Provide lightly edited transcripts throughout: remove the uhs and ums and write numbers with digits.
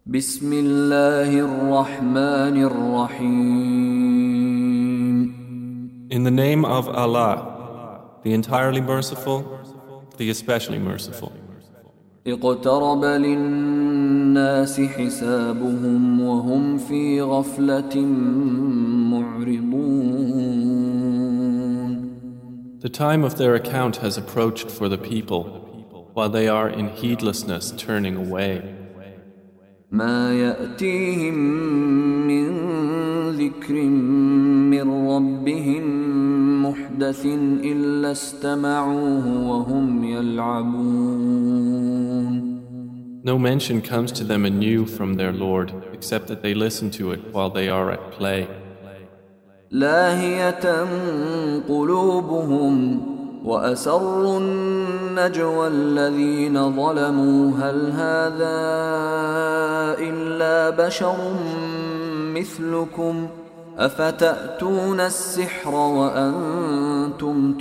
بسم الله الرحمن الرحيم. In the name of Allah, the entirely merciful, the especially merciful. اقترب للناس حسابهم وهم في غفلة معرضون. The time of their account has approached for the people, while they are in heedlessness turning away. ما يأتيهم من ذكر من ربهم محدث إلا استمعوه وهم يلعبون. No mention comes to them anew from their Lord, except that they listen to it while they are at play. لاهية قلوبهم وأسروا النجوى الذين ظلموا هل هذا إلا بشر مثلكم أفتأتون السحر وأنتم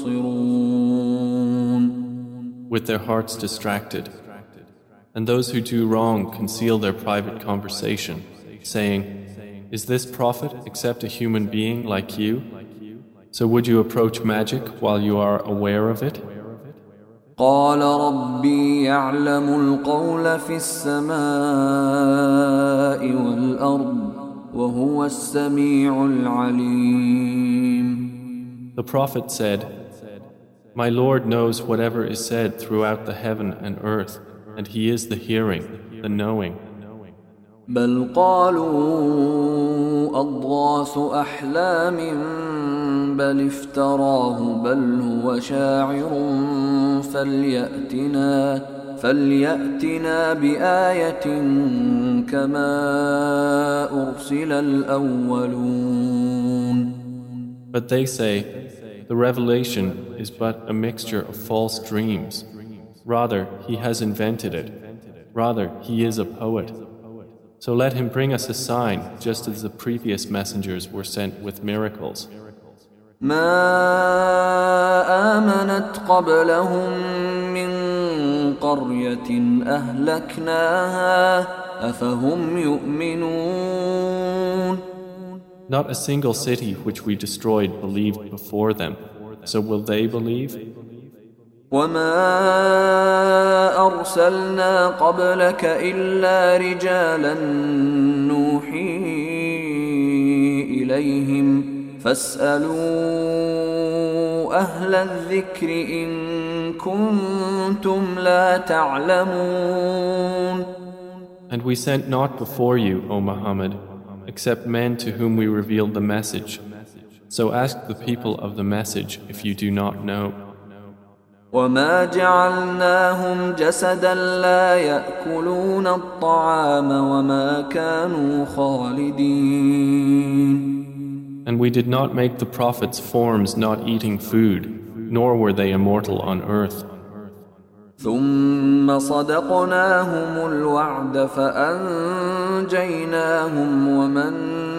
تبصرون. With their hearts distracted. And those who do wrong conceal their private conversation, saying, "Is this prophet except a human being like you? So would you approach magic while you are aware of it?" قال ربي يعلم القول في السماء والأرض وهو السميع العليم. The prophet said, "My Lord knows whatever is said throughout the heaven and earth, and He is the hearing, the knowing." بل قالوا أضغاث أحلام بل افتراه بل هو شاعر فليأتنا بآية كما أرسل الأولون. But they say, "The revelation is but a mixture of false dreams. Rather, he has invented it. Rather, he is a poet. So let him bring us a sign, just as the previous messengers were sent with miracles." ما آمنت قبلهم من قرية أهلكناها أفهم يؤمنون. Not a single city which we destroyed believed before them. So will they believe? وما أرسلنا قبلك إلا رجالا نوحي إليهم فاسألوا أهل الذكر إن كنتم لا تعلمون. And we sent not before you, O Muhammad, except men to whom we revealed the message. So ask the people of the message if you do not know. وما جعلناهم جسدا لا يأكلون الطعام وما كانوا خالدين. And we did not make the prophets forms not eating food, nor were they immortal on earth. ثم صدقناهم الوعد فأنجيناهم ومن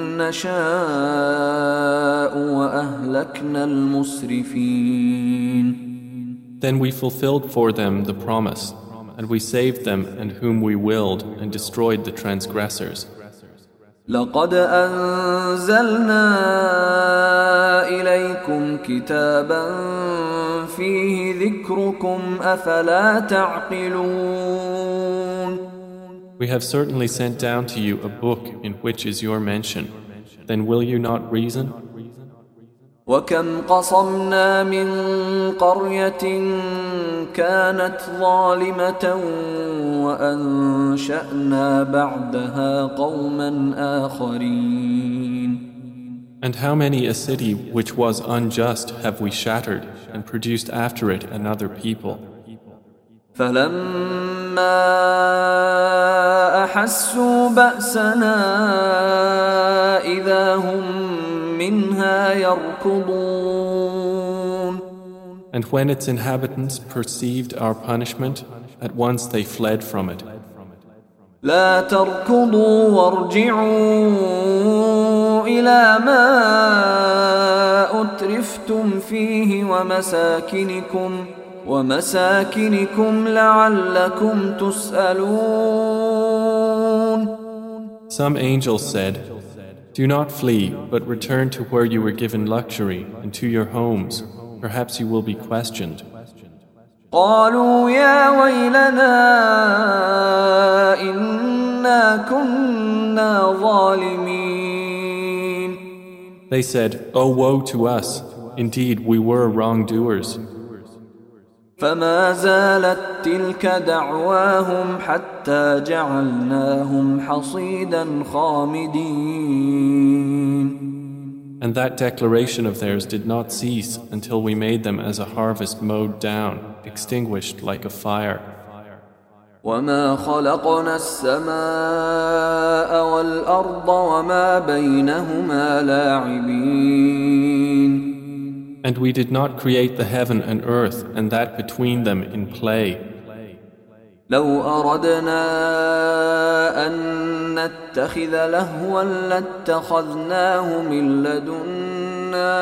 نشاء وأهلكنا المسرفين. Then we fulfilled for them the promise, and we saved them and whom we willed and destroyed the transgressors. لقد أنزلنا إليكم كتابا فيه ذكركم أفلا تعقلون. We have certainly sent down to you a book in which is your mention. Then will you not reason? وكم قصمنا من قرية كانت ظالمة وأنشأنا بعدها قوما آخرين. And how many a city which was unjust have we shattered and produced after it another people? فلما أحسوا بأسنا إذا هم منها يركضون. And when its inhabitants perceived our punishment, at once they fled from it. لا تركضوا وارجعوا إلى ما أترفتم فيه ومساكنكم لعلكم تسألون. Some angels said, "Do not flee, but return to where you were given luxury and to your homes. Perhaps you will be questioned." قالوا يا ويلنا إنا كنا ظالمين. They said, "Oh, woe to us! Indeed, we were wrongdoers." فما زالت تلك دعواهم حتى جعلناهم حصيدا خامدين. And that declaration of theirs did not cease until we made them as a harvest mowed down, extinguished like a fire. وما خلقنا السماء والأرض وما بينهما لاعبين. And we did not create the heaven and earth and that between them in play. لو أردنا أن نتخذ لهوا لاتخذناه من لدنا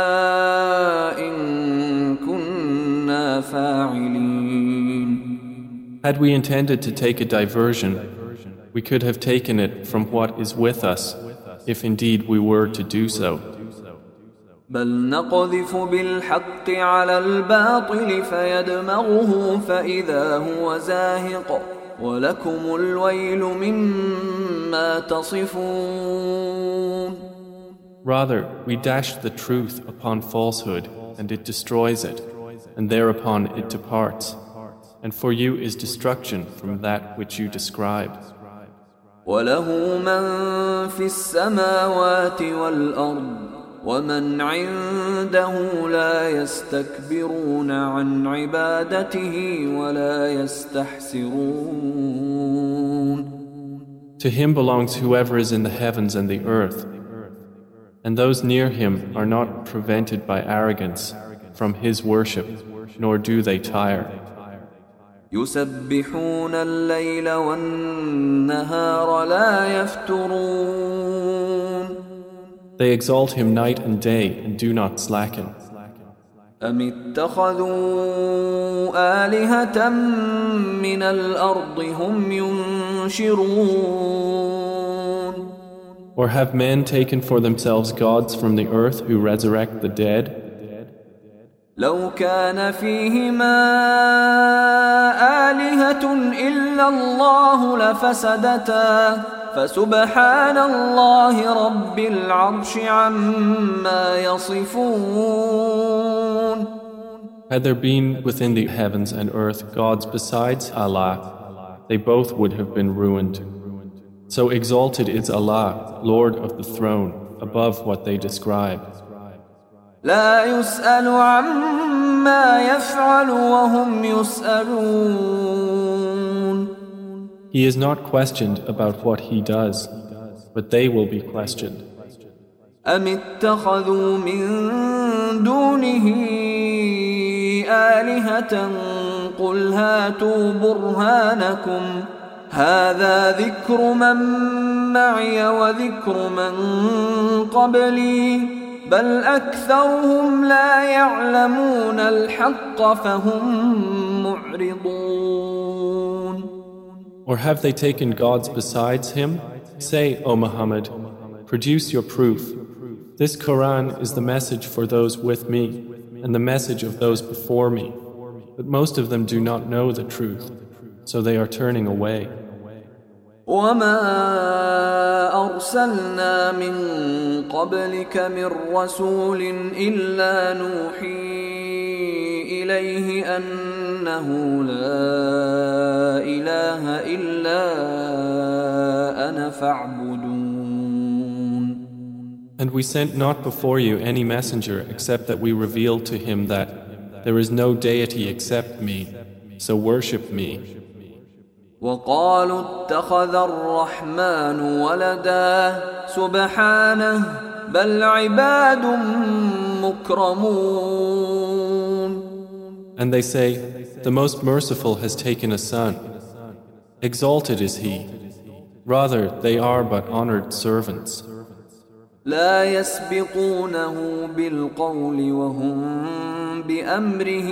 إن كنا فاعلين. Had we intended to take a diversion, we could have taken it from what is with us, if indeed we were to do so. بل نقذف بالحق على الباطل فيدمغه فإذا هو زاهق ولكم الويل مما تصفون. Rather, we dash the truth upon falsehood, and it destroys it, and thereupon it departs. And for you is destruction from that which you describe. وله من في السماوات والأرض ومن عنده لا يستكبرون عن عبادته ولا يستحسرون. To him belongs whoever is in the heavens and the earth, and those near him are not prevented by arrogance from his worship, nor do they tire. يسبحون الليل والنهار لا يفترون. They exalt him night and day and do not slacken. أم اتخذوا آلهة من الأرض هم ينشرون. Or have men taken for themselves gods from the earth who resurrect the dead? لو كان فيهما آلهة إلا الله لفسدتا فسبحان الله رب العرش عما يصفون. Had there been within the heavens and earth gods besides Allah, they both would have been ruined. So exalted is Allah, Lord of the throne, above what they describe. لا يسأل عما يفعل وهم يسألون. He is not questioned about what he does, but they will be questioned. أم اتخذوا من دونه آلهة قل هاتوا برهانكم هذا ذكر من معي وذكر من قبلي بل أكثرهم لا يعلمون الحق فهم معرضون. Or have they taken gods besides him? Say, O Muhammad, produce your proof. This Quran is the message for those with me and the message of those before me. But most of them do not know the truth, so they are turning away. وما أرسلنا من قبلك من رسول إلا نوحي إليه أنه لا إله إلا أنا فاعبدون. And we sent not before you any messenger except that we revealed to him that there is no deity except me, so worship me. وقالوا اتخذ الرحمن ولدا سبحانه بل عباد مكرمون. And they say, the Most Merciful has taken a son. Exalted is he. Rather, they are but honored servants. لا يسبقونه بالقول وهم بأمره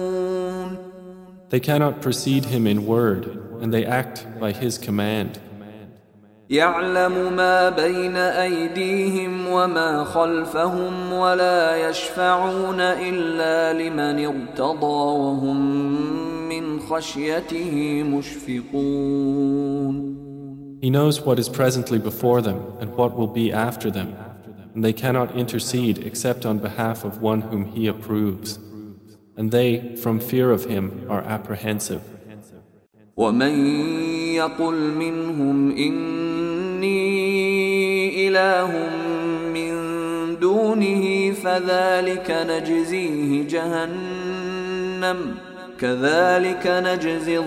يعملون. They cannot precede him in word, and they act by his command. يعلم ما بين أيديهم وما خلفهم ولا يشفعون إلا لمن ارتضى وهم من خشيته مشفقون. He knows what is presently before them and what will be after them, and they cannot intercede except on behalf of one whom He approves, and they, from fear of Him, are apprehensive. ومن يقل منهم إني إله من دونه فذلك نجزيه جهنم كذلك نجزي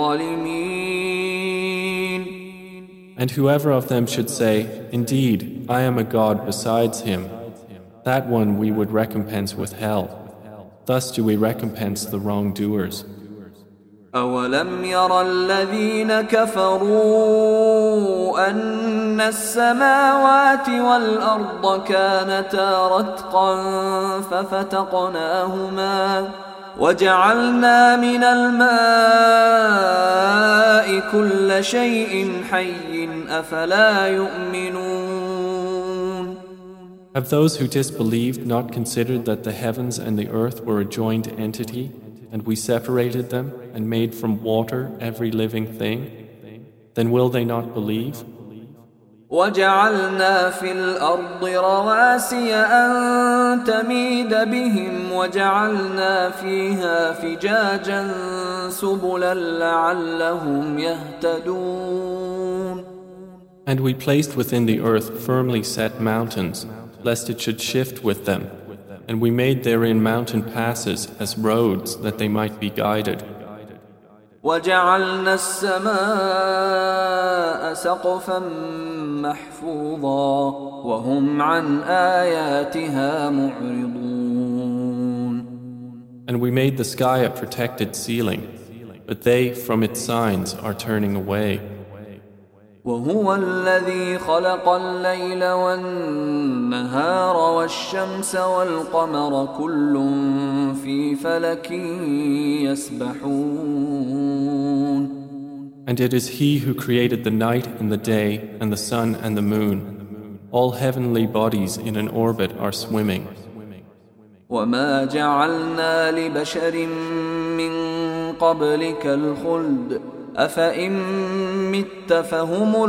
الظالمين. And whoever of them should say, "Indeed, I am a God besides Him," that one we would recompense with hell. Thus do we recompense the wrongdoers. أولم ير الذين كفروا أن السماوات والأرض كانتا رتقا ففتقناهما وجعلنا من الماء كل شيء حي أفلا يؤمنون. Have those who disbelieved not considered that the heavens and the earth were a joined entity, and we separated them and made from water every living thing? Then will they not believe? وجعلنا في الأرض رواسي أن تميد بهم وجعلنا فيها فجاجا سبلا لعلهم يهتدون. And we placed within the earth firmly set mountains, lest it should shift with them, and we made therein mountain passes as roads that they might be guided. وجعلنا السماء سقفا محفوظا وهم عن آياتها معرضون. And we made the sky a protected ceiling, but they from its signs are turning away. وهو الذي خلق الليل والنهار والشمس والقمر كل في فلك يسبحون. And it is He who created the night and the day and the sun and the moon. All heavenly bodies in an orbit are swimming. وما جعلنا لبشر من قبلك الخلد أفإن مت فهم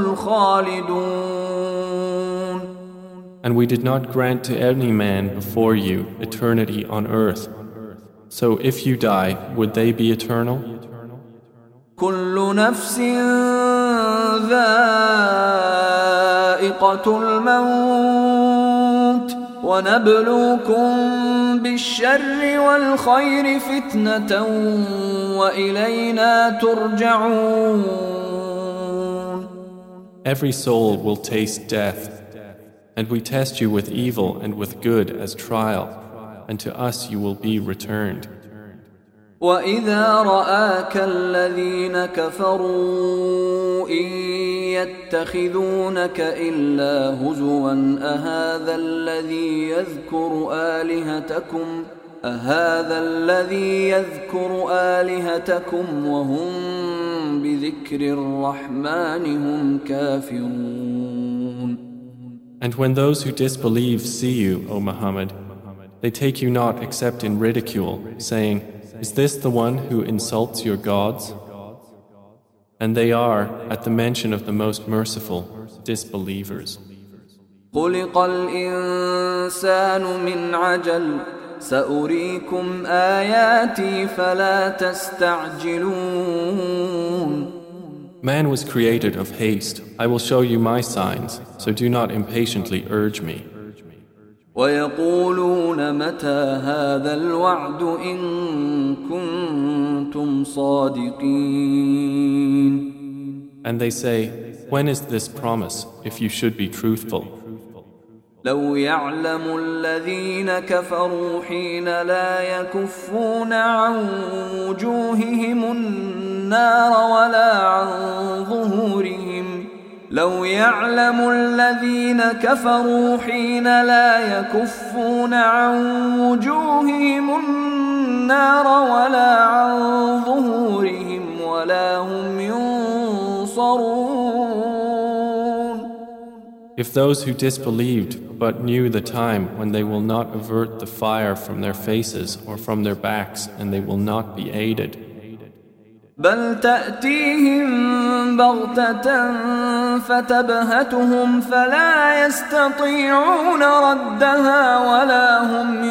الخالدون. And we did not grant to any man before you eternity on earth. So if you die, would they be eternal? كل نفس ذائقة الموت ونبلوكم بالشر والخير فتنة وإلينا ترجعون. Every soul will taste death, and we test you with evil and with good as trial, and to us you will be returned. وإذا رآك الذين كفروا إن يتخذونك إلا هزوا أهذا الذي يذكر آلهتكم وهم بذكر الرحمن هم كافرون. And when those who disbelieve see you, O Muhammad, they take you not except in ridicule, saying, "Is this the one who insults your gods?" And they are, at the mention of the most merciful, disbelievers. خلق الإنسان من عجل سأريكم آياتي فلا تستعجلون. Man was created of haste. I will show you my signs, so do not impatiently urge me. ويقولون متى هذا الوعد إن كنتم صادقين. And they say, when is this promise, if you should be truthful? لو يعلم الذين كفروا حين لا يكفون عن وجوههم النار ولا عن ظهورهم لو يعلم الذين كفروا حين لا يكفون عن وجوههم النار ولا عن ظهورهم ولا هم ينصرون. If those who disbelieved but knew the time when they will not avert the fire from their faces or from their backs and they will not be aided. بل تأتيهم بغتة فتبهتهم فلا يستطيعون ردها ولا هم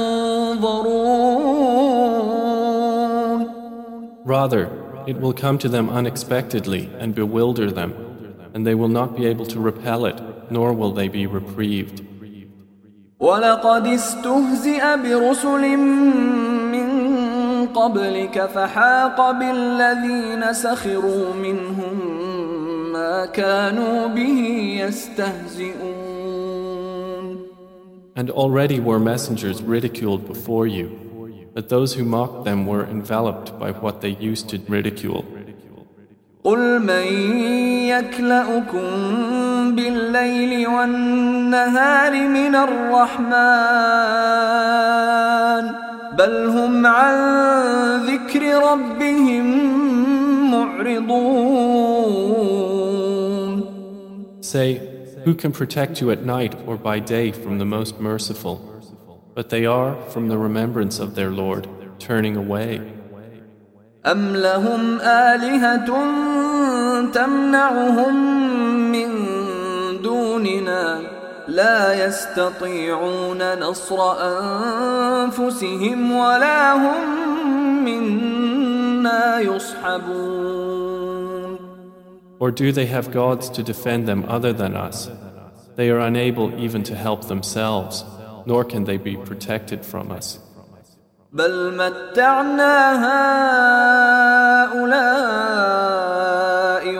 ينظرون. Rather, it will come to them unexpectedly and bewilder them, and they will not be able to repel it, nor will they be reprieved. وَلَقَدِ اسْتُهْزِئَ بِرُسُلٍ مِّن قَبْلِكَ فَحَاقَ بِالَّذِينَ سَخِرُوا مِنْهُم مَّا كَانُوا بِهِ يَسْتَهْزِئُونَ. And already were messengers ridiculed before you, but those who mocked them were enveloped by what they used to ridicule. قُلْ مَن يَكْلَؤُكُم بِاللَّيْلِ وَالنَّهَارِ مِنَ الرَّحْمَنِ بَلْ هُمْ عَن ذِكْرِ رَبِّهِم مُّعْرِضُونَ. Say, who can protect you at night or by day from the most merciful? But they are, from the remembrance of their Lord, turning away. أَمْ لَهُمْ آلِهَةٌ تَمْنَعُهُم مِّن دُونِنَا لَا يَسْتَطِيعُونَ نَصْرَ أَنفُسِهِمْ وَلَا هُم مِّنَّا يُصْحَبُونَ. Or do they have gods to defend them other than us? They are unable even to help themselves, nor can they be protected from us. بل متعنا هؤلاء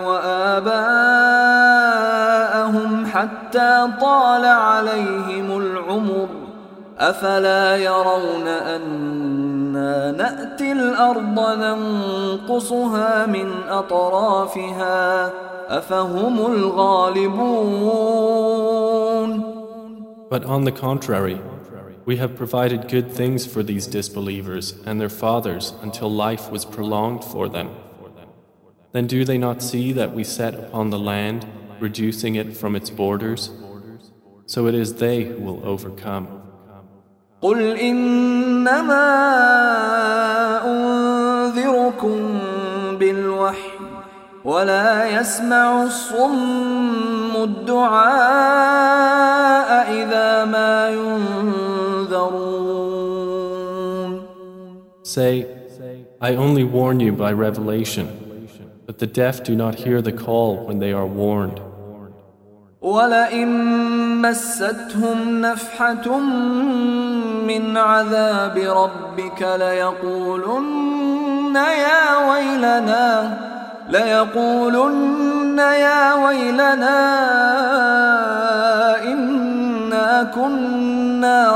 وآباءهم حتى طال عليهم العمر أفلا يرون أنا نأتي الأرض ننقصها من أطرافها أفهم الغالبون. But on the contrary, we have provided good things for these disbelievers and their fathers until life was prolonged for them. Then do they not see that we set upon the land, reducing it from its borders? So it is they who will overcome. قُلْ إِنَّمَا أُنذِرُكُم بِالْوَحْيِ وَلَا يَسْمَعُ الصُّمُّ الدُّعَاءَ إِذَا مَا يُنذَرُونَ. Say, I only warn you by revelation, but the deaf do not hear the call when they are warned. وَلَئِن مَّسَّتْهُمْ نَفْحَةٌ مِّنْ عَذَابِ رَبِّكَ لَيَقُولُنَّ يَا وَيْلَنَا إِنَّا كُنَّا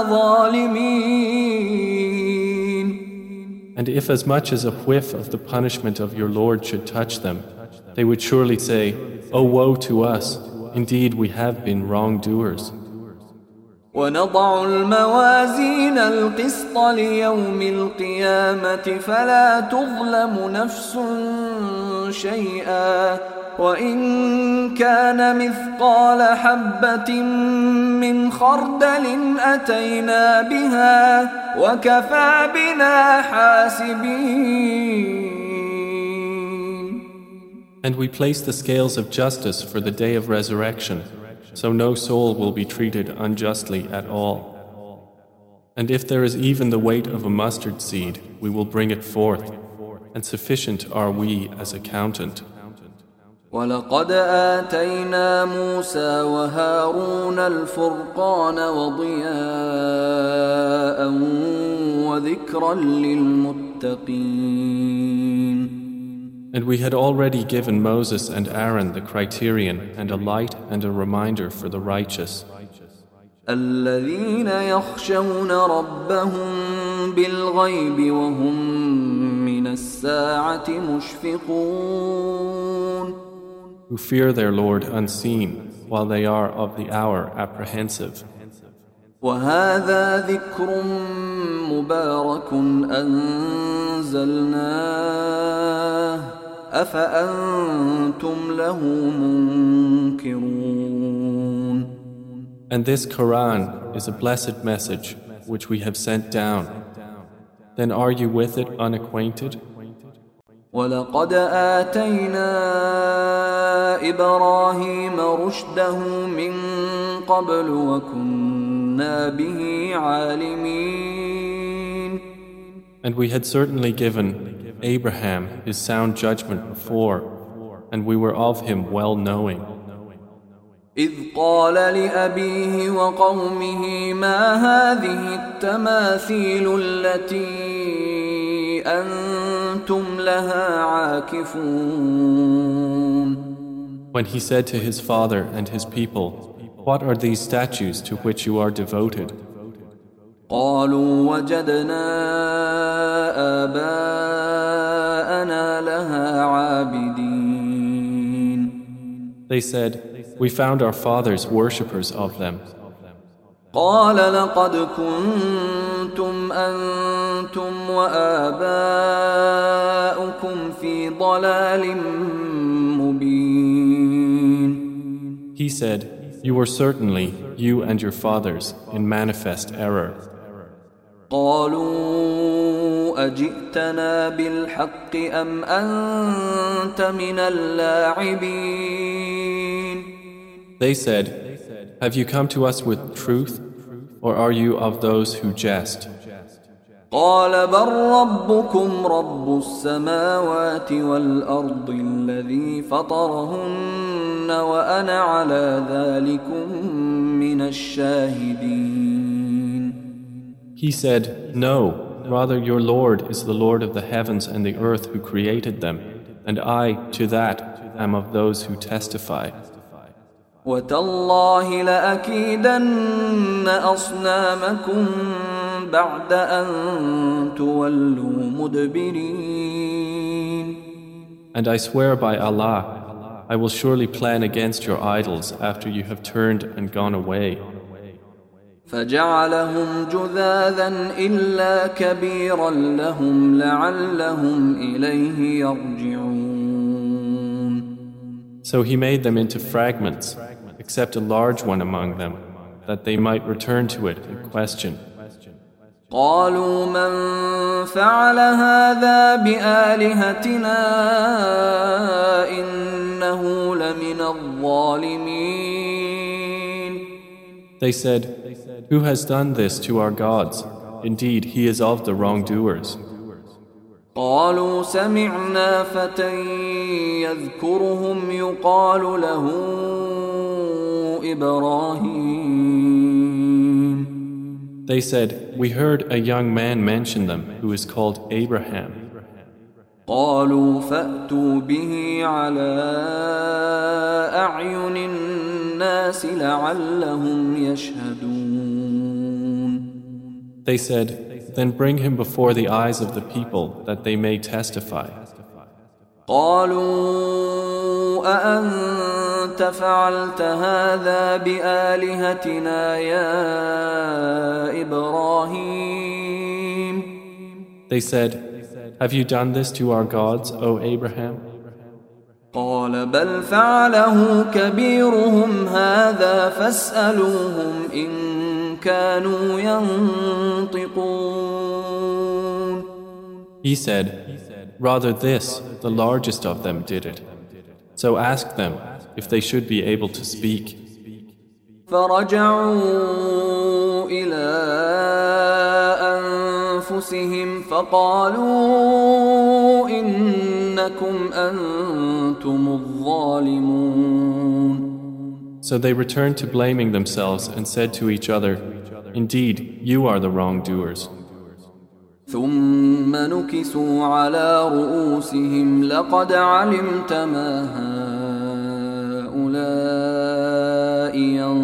ظَالِمِينَ. And if as much as a whiff of the punishment of your Lord should touch them, they would surely say, "Oh, woe to us! Indeed, we have been wrongdoers." وَنَضَعُ الْمَوَازِينَ الْقِسْطَ لِيَوْمِ الْقِيَامَةِ فَلَا تُظْلَمُ نَفْسٌ شَيْئًا وَإِن كَانَ مِثْقَالَ حَبَّةٍ مِّنْ خَرْدَلٍ أَتَيْنَا بِهَا وَكَفَى بِنَا حَاسِبِينَ. And we place the scales of justice for the day of resurrection, so no soul will be treated unjustly at all. And if there is even the weight of a mustard seed, we will bring it forth, and sufficient are we as accountant. وَلَقَدْ آتَيْنَا مُوسَى وَهَارُونَ الْفُرْقَانَ وَضِيَاءً وَذِكْرًا لِلْمُتَّقِينَ. And we had already given Moses and Aaron the criterion and a light and a reminder for the righteous. الَّذِينَ يَخْشَوْنَ رَبَّهُم بِالْغَيْبِ وَهُم مِّنَ السَّاعَةِ مُشْفِقُونَ. Who fear their Lord unseen, while they are of the hour apprehensive. وَهَذَا ذِكْرٌ مُبَارَكٌ أَنزَلْنَاهُ أَفَأَنتُمْ لَهُ مُنكِرُونَ. And this Quran is a blessed message which we have sent down. Then are you with it unacquainted? وَلَقَدْ آتَيْنَا إِبْرَاهِيمَ رُشْدَهُ مِنْ قَبْلُ وَكُنَّا بِهِ عَالِمِينَ. And we had certainly given Abraham his sound judgment before, and we were of him well-knowing. إِذْ قَالَ لِأَبِيهِ وَقَوْمِهِ مَا هَذِهِ التَّمَاثِيلُ الَّتِي أَنْتُمْ لَهَا عَاكِفُونَ. When he said to his father and his people, "What are these statues to which you are devoted?" قَالُوا وَجَدْنَا آبَاءَنَا لَهَا عَابِدِينَ. They said, "We found our fathers worshippers of them." قال لقد كنتم أنتم وآباؤكم في ضلال مبين. He said, "You were certainly, you and your fathers, in manifest error." قالوا أجئتنا بالحق أم أنت من اللاعبين. They said, "Have you come to us with truth, or are you of those who jest?" قال بل ربكم رب السماوات والأرض الذي فطرهن وأنا على ذلكم من الشاهدين. He said, "No, rather your Lord is the Lord of the heavens and the earth who created them, and I, to that, am of those who testify." وتالله لأكيدن أصنامكم بعد أن تولوا مدبرين. And I swear by Allah, I will surely plan against your idols after you have turned and gone away. فجعلهم جذاذا إلا كبيرا لهم لعلهم إليه يرجعون. So he made them into fragments, except a large one among them, that they might return to it and question. قالوا من فعل هذا بآلهتنا إنه لمن الظالمين. They said, "Who has done this to our gods? Indeed, he is of the wrongdoers." قالوا سمعنا فتى يذكرهم يقال له إبراهيم. They said, "We heard a young man mention them who is called Abraham." قالوا فأتوا به على أعين الناس لعلهم يشهدون. They said, "Then bring him before the eyes of the people that they may testify." قالوا أأنت فعلت هذا بآلهتنا يا إبراهيم. They said, "Have you done this to our gods, O Abraham?" قال بل فعله كبيرهم هذا فاسألوهم إن كانوا ينطقون. He said, "Rather this, the largest of them did it. So ask them if they should be able to speak." فرجعوا إلى أنفسهم فقالوا إنكم أنتم الظالمون. So they returned to blaming themselves and said to each other, "Indeed, you are the wrongdoers." ثم نكسوا على رؤوسهم لقد علمت ما هؤلاء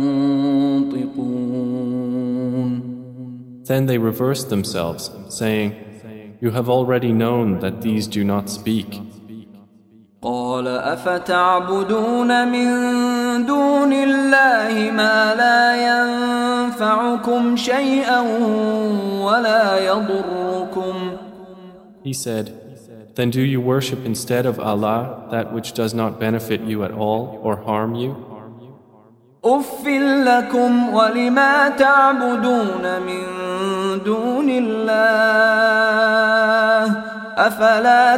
ينطقون. Then they reversed themselves, saying, "You have already known that these do not speak." قال أفتعبدون من دون الله ما لا ينفعكم شيئا ولا يضركم. He said, "Then do you worship instead of Allah that which does not benefit you at all or harm you?" أف لكم ولما تعبدون من دون الله أفلا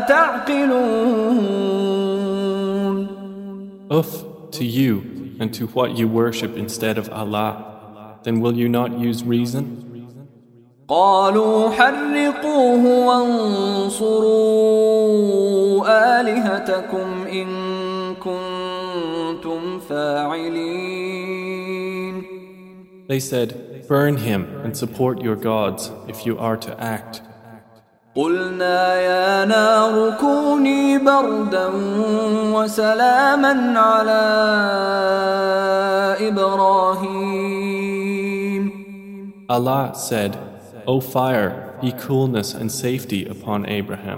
تعقلون. Uff to you and to what you worship instead of Allah. Then will you not use reason? قالوا حرقوه وانصروا آلهتكم إن كنتم فاعلين. They said, burn him and support your gods if you are to act. قلنا يا نار كوني بردا وسلاما على إبراهيم. Allah said, O fire, be coolness and safety upon Abraham.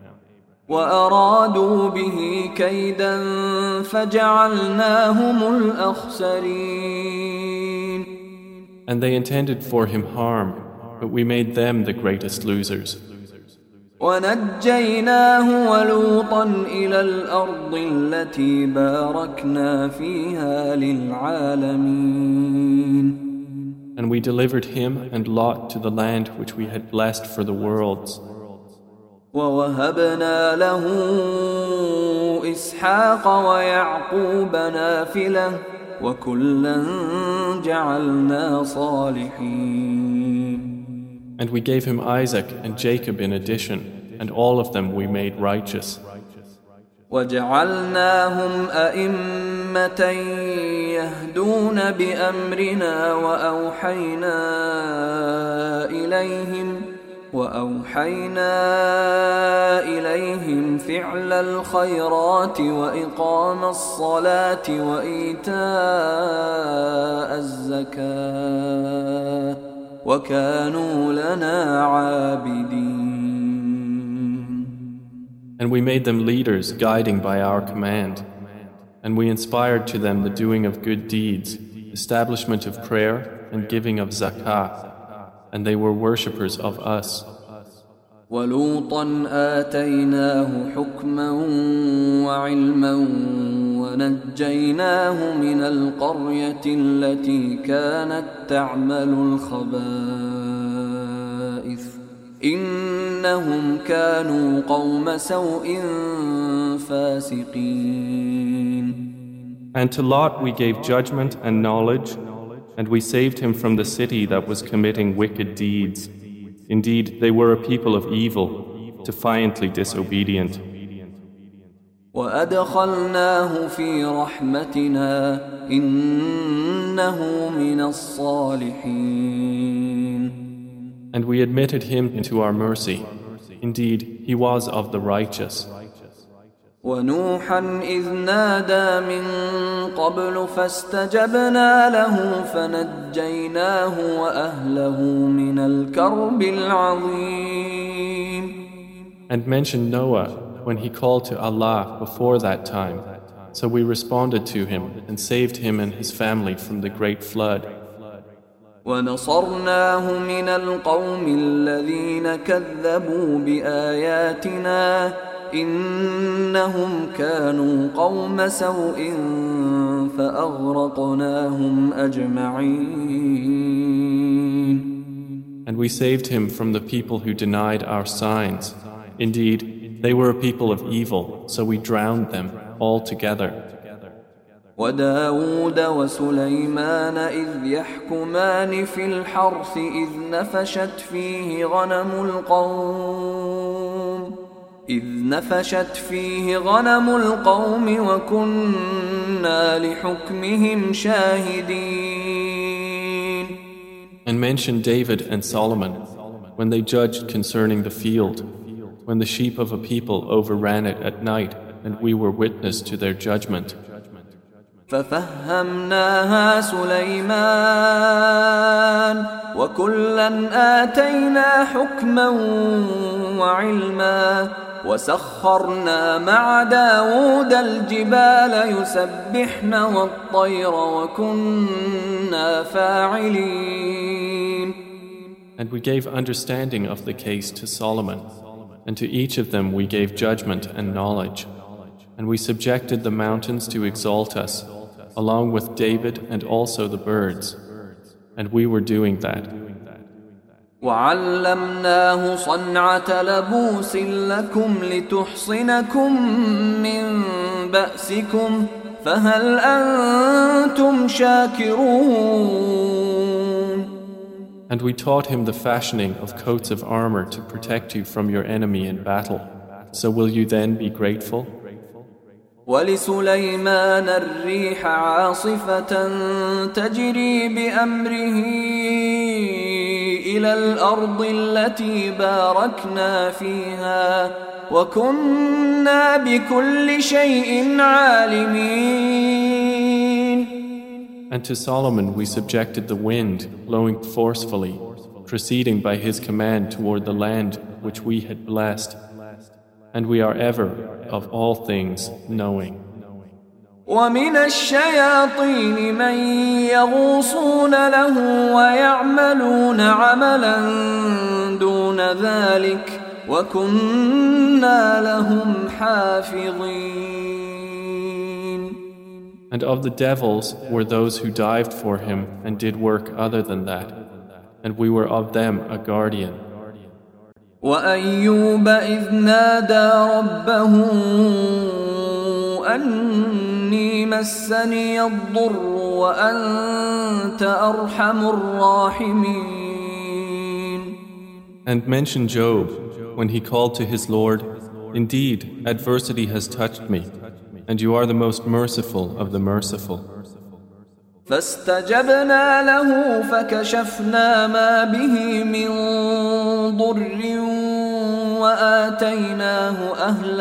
وأرادوا به كيدا فجعلناهم الأخسرين. And they intended for him harm, but we made them the greatest losers. ونجيناه ولوطا إلى الأرض التي باركنا فيها للعالمين. And we delivered him and Lot to the land which we had blessed for the worlds. ووهبنا له إسحاق ويعقوب نافلة وكلا جعلنا صالحين. And we gave him Isaac and Jacob in addition, and all of them we made righteous. وجعلناهم أئمة يهدون بأمرنا وأوحينا إليهم فعل الخيرات وإقام الصلاة وإيتاء الزكاة وكانوا لنا عابدين. And we made them leaders guiding by our command. And we inspired to them the doing of good deeds, establishment of prayer and giving of zakah. And they were worshippers of us. ولوطا آتيناه حكما وعلما ونجيناه من القرية التي كانت تعمل الخبائث إنهم كانوا قوم سوء فاسقين. And to Lot we gave judgment and knowledge, and we saved him from the city that was committing wicked deeds. Indeed, they were a people of evil, defiantly disobedient. وأدخلناه في رحمتنا إنه من الصالحين. And we admitted him into our mercy. Indeed, he was of the righteous. ونوحا إذ نادى من قبل فاستجبنا له فنجيناه وأهله من الكرب العظيم. And mention Noah when he called to Allah before that time. So we responded to him and saved him and his family from the great flood. ونصرناه من القوم الذين كذبوا بآياتنا إنهم كانوا قوم سوء فأغرقناهم أجمعين. And we saved him from the people who denied our signs. Indeed, they were a people of evil, so we drowned them all together. وداود وسليمان إذ يحكمان في الحرث إذ نفشت فيه غنم القوم وكنا لحكمهم شاهدين. And mention David and Solomon when they judged concerning the field, when the sheep of a people overran it at night, and we were witness to their judgment. ففهمناها سليمان وكلا آتينا حكما وعلما وسخرنا مع داود الجبال يسبحن والطير وكنا فاعلين. And we gave understanding of the case to Solomon, and to each of them we gave judgment and knowledge. And we subjected the mountains to exalt us, along with David and also the birds. And we were doing that. وعلمناه صنعة لبوس لكم لتحصنكم من بأسكم فهل أنتم شاكرون. And we taught him the fashioning of coats of armor to protect you from your enemy in battle. So will you then be grateful? ولسليمان الريح عاصفة تجري بأمره إلى الأرض التي باركنا فيها وكنا بكل شيء عالمين. And to Solomon we subjected the wind, blowing forcefully, proceeding by his command toward the land which we had blessed. And we are ever, of all things, knowing. ومن الشياطين من يغوصون له ويعملون عملا دون ذلك وكنا لهم حافظين. And of the devils were those who dived for him and did work other than that, and we were of them a guardian. وأيوب إذ نادى ربه أني مسني الضر وأنت أرحم الراحمين. And mention Job when he called to his Lord, "Indeed, adversity has touched me, and you are the most merciful of the merciful." فاستجبنا له فكشفنا ما به من ضر وآتيناه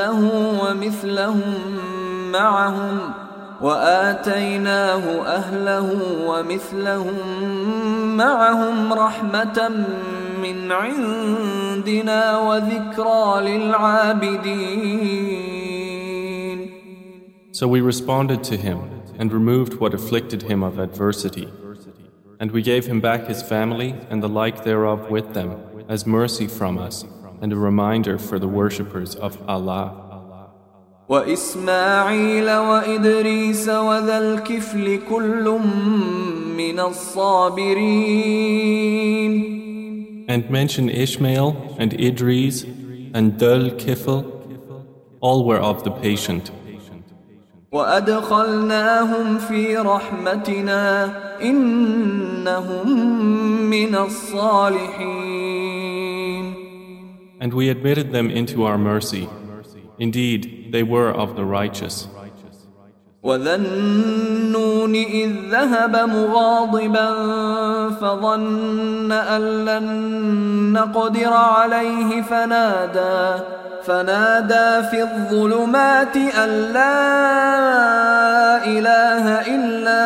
أهله ومثلهم معهم رحمة من عندنا وذكرى للعابدين. So we responded to him and removed what afflicted him of adversity. And we gave him back his family and the like thereof with them, as mercy from us, and a reminder for the worshippers of Allah. وإسماعيل وإدريس وذا الكفل كل من الصابرين. And mention Ishmael and Idris and Dhul Kifl, all were of the patient. وأدخلناهم في رحمتنا إنهم من الصالحين. And we admitted them into our mercy. Indeed, they were of the righteous. وذا النون إذ ذهب مغاضبا فظن أن لن نقدر عليه فنادى في الظلمات أن لا إله إلا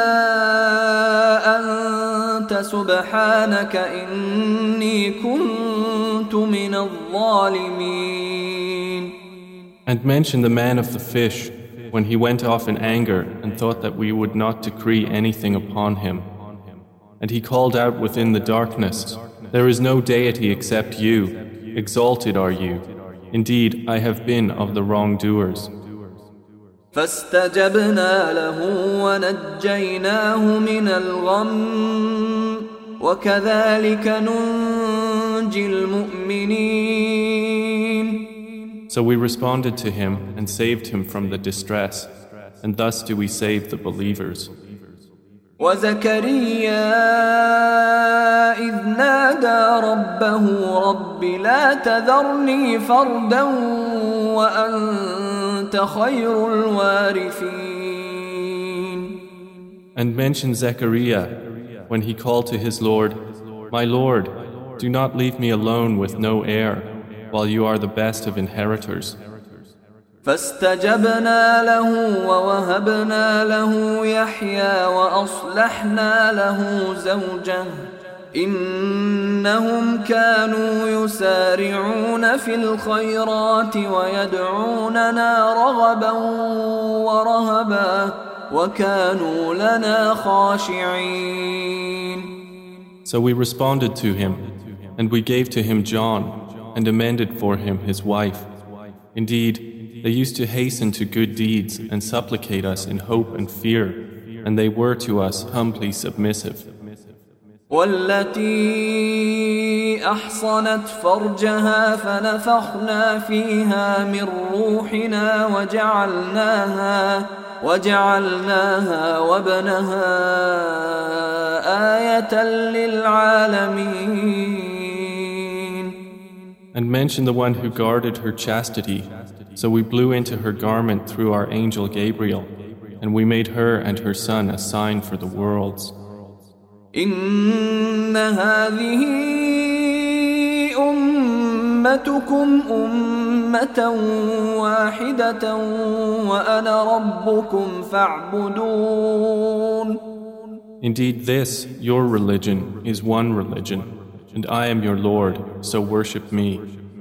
أنت سبحانك إني كنت من الظالمين. And mention the man of the fish when he went off in anger and thought that we would not decree anything upon him. And he called out within the darkness, "There is no deity except you. Exalted are you. Indeed, I have been of the wrongdoers." فاستجبنا له ونجيناه من الغم وكذلك ننجي المؤمنين. So we responded to him and saved him from the distress, and thus do we save the believers. وزكريا إذ نادى ربه رب لا تذرني فردا وأنت خير الوارثين. And mention Zechariah when he called to his Lord, "My Lord, do not leave me alone with no heir, while you are the best of inheritors." فاستجبنا له ووهبنا له يحيى وأصلحنا له زوجه إنهم كانوا يسارعون في الخيرات ويدعوننا رغبا ورهبا وكانوا لنا خاشعين. So we responded to him, and we gave to him John, and amended for him his wife. Indeed, they used to hasten to good deeds and supplicate us in hope and fear, and they were to us humbly submissive. والتي أحصنت فرجها فنفخنا فيها من روحنا وجعلناها وابنها آية للعالمين. And mention the one who guarded her chastity. So we blew into her garment through our angel Gabriel, and we made her and her son a sign for the worlds. إن هذه أمتكم أمة واحدة وأنا ربكم فاعبدون. Indeed, this, your religion, is one religion, and I am your Lord, so worship me.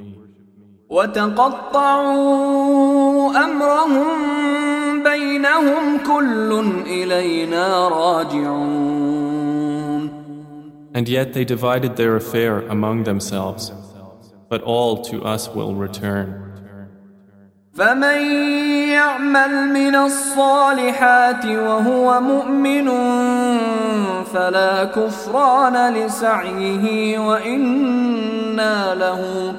وتقطعوا أمرهم بينهم كل إلينا راجعون. And yet they divided their affair among themselves, but all to us will return. فمن يعمل من الصالحات وهو مؤمن فلا كفران لسعيه وإنا له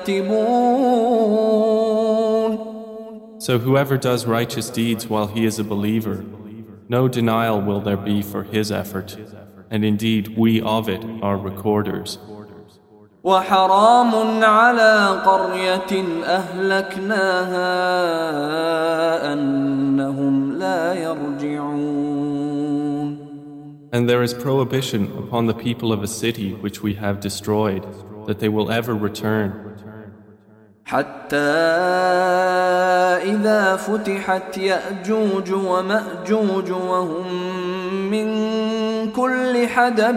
كاتبون. So whoever does righteous deeds while he is a believer, no denial will there be for his effort, and indeed we of it are recorders. وحرام على قرية أهلكناها أنهم لا يرجعون. And there is prohibition upon the people of a city which we have destroyed, that they will ever return. حتى إذا فتحت يأجوج ومأجوج وهم من كل حدب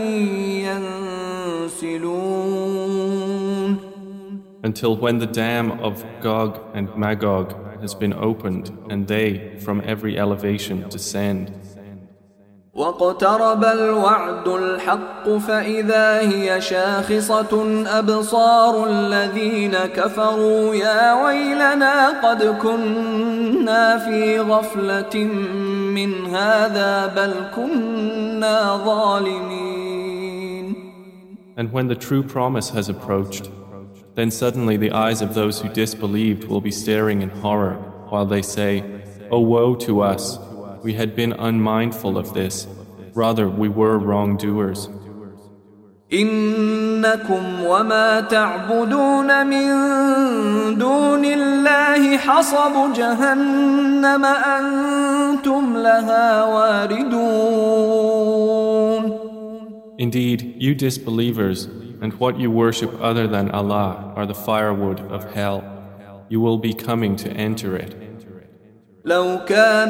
ينسلون. Until when the dam of Gog and Magog has been opened and they from every elevation descend. واقترب الوعد الحق فإذا هي شاخصة أبصار الذين كفروا يا ويلنا قد كنا في غفلة من هذا بل كنا ظالمين. And when the true promise has approached, then suddenly the eyes of those who disbelieved will be staring in horror while they say, "Oh woe to us! We had been unmindful of this. Rather, we were wrongdoers." إنكم وما تعبدون من دون الله حصب جهنم أنتم لها واردون. Indeed, you disbelievers and what you worship other than Allah are the firewood of hell. You will be coming to enter it. لو كان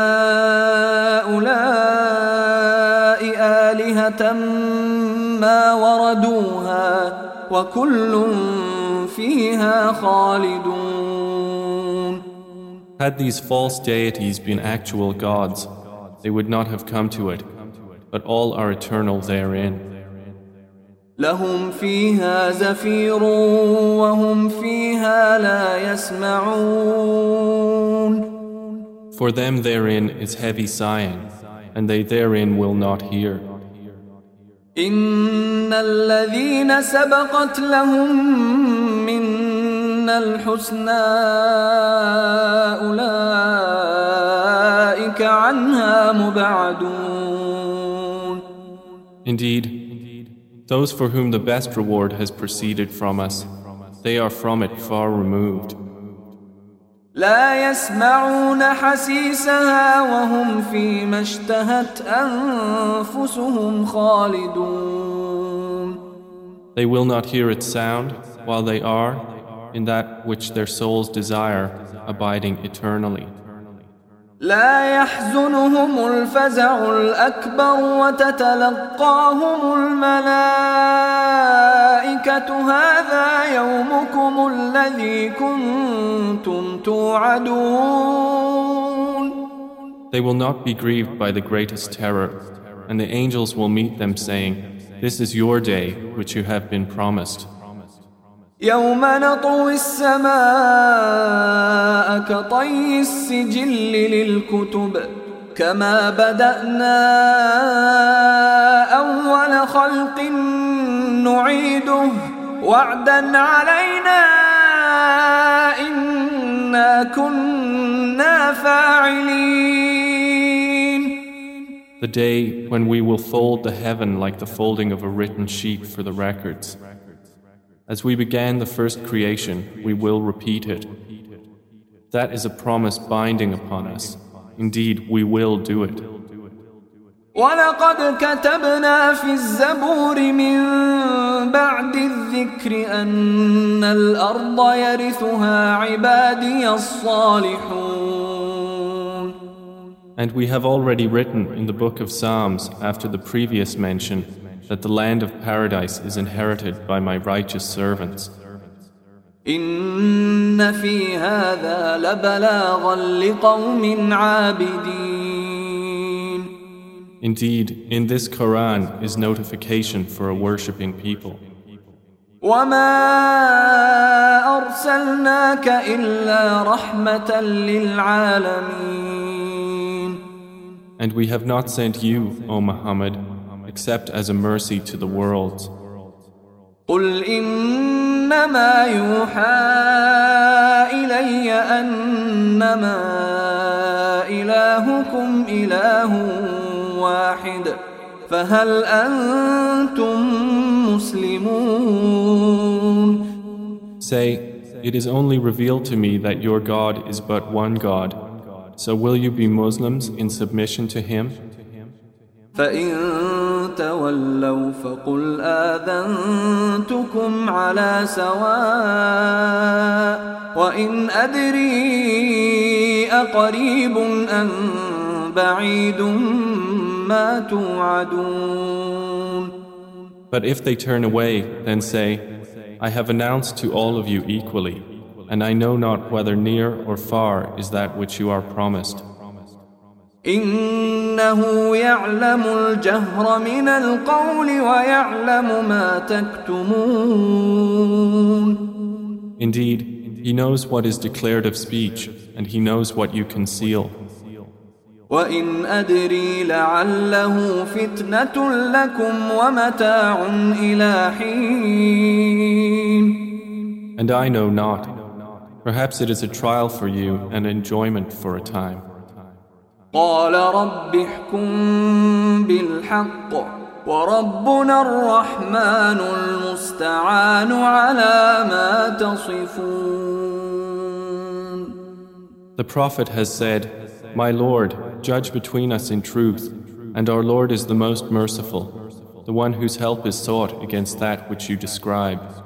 هؤلاء آلهة ما وردوها وكل فيها خالدون. Had these false deities been actual gods, they would not have come to it, but all are eternal therein. لهم فيها زفير وهم فيها لا يسمعون. For them therein is heavy sighing, and they therein will not hear. إن الذين سبقت لهم منا الحسنى أولئك عنها مبعدون. Indeed, those for whom the best reward has proceeded from us, they are from it far removed. لا يسمعون حسيسها وهم فيما اشتهت أنفسهم خالدون. They will not hear its sound while they are in that which their souls desire, abiding eternally. لا يحزنهم الفزع الأكبر وتتلقاهم الملائكة هذا يومكم الذي كنتم توعدون. They will not be grieved by the greatest terror, and the angels will meet them saying, "This is your day which you have been promised." يوم نطوي السماء كطي السجل للكتب كما بدأنا أول خلق نعيده وعدا علينا إنا كنا فاعلين. The day when we will fold the heaven like the folding of a written sheet for the records. As we began the first creation, we will repeat it. That is a promise binding upon us. Indeed, we will do it. وَلَقَدْ كَتَبْنَا فِي الزَّبُورِ مِن بَعْدِ الذِّكْرِ أَنَّ الْأَرْضَ يَرِثُهَا عِبَادِيَ الصَّالِحُونَ. And we have already written in the book of Psalms after the previous mention that the land of paradise is inherited by my righteous servants. إِنَّ فِي هَذَا لَبَلَاغًا لِقَوْمٍ عَابِدِينَ. Indeed, in this Quran is notification for a worshipping people. وَمَا أَرْسَلْنَاكَ إِلَّا رَحْمَةً لِلْعَالَمِينَ. And we have not sent you, O Muhammad, except as a mercy to the worlds. قُلْ إِنَّمَا يُوحَى إِلَيَّ أَنَّمَا إِلَٰهُكُمْ إِلَٰهٌ واحد فهل أنتم مسلمون. Say, it is only revealed to me that your God is but one God. So will you be Muslims in submission to Him? فإن تولوا فقل آذنتكم على سواء وإن أدري أقريب أم بعيد ما توعدون. But if they turn away, then say, I have announced to all of you equally, and I know not whether near or far is that which you are promised. إنه يعلم الجهر من القول ويعلم ما تكتمون. Indeed, He knows what is declared of speech, and He knows what you conceal. وإن أدري لعله فتنة لكم ومتاع إلى حين. And I know not. Perhaps it is a trial for you and enjoyment for a time. قال رب احكم بالحق وربنا الرحمن المستعان على ما تصفون. The Prophet has said, My Lord, judge between us in truth, and our Lord is the most merciful, the one whose help is sought against that which you describe.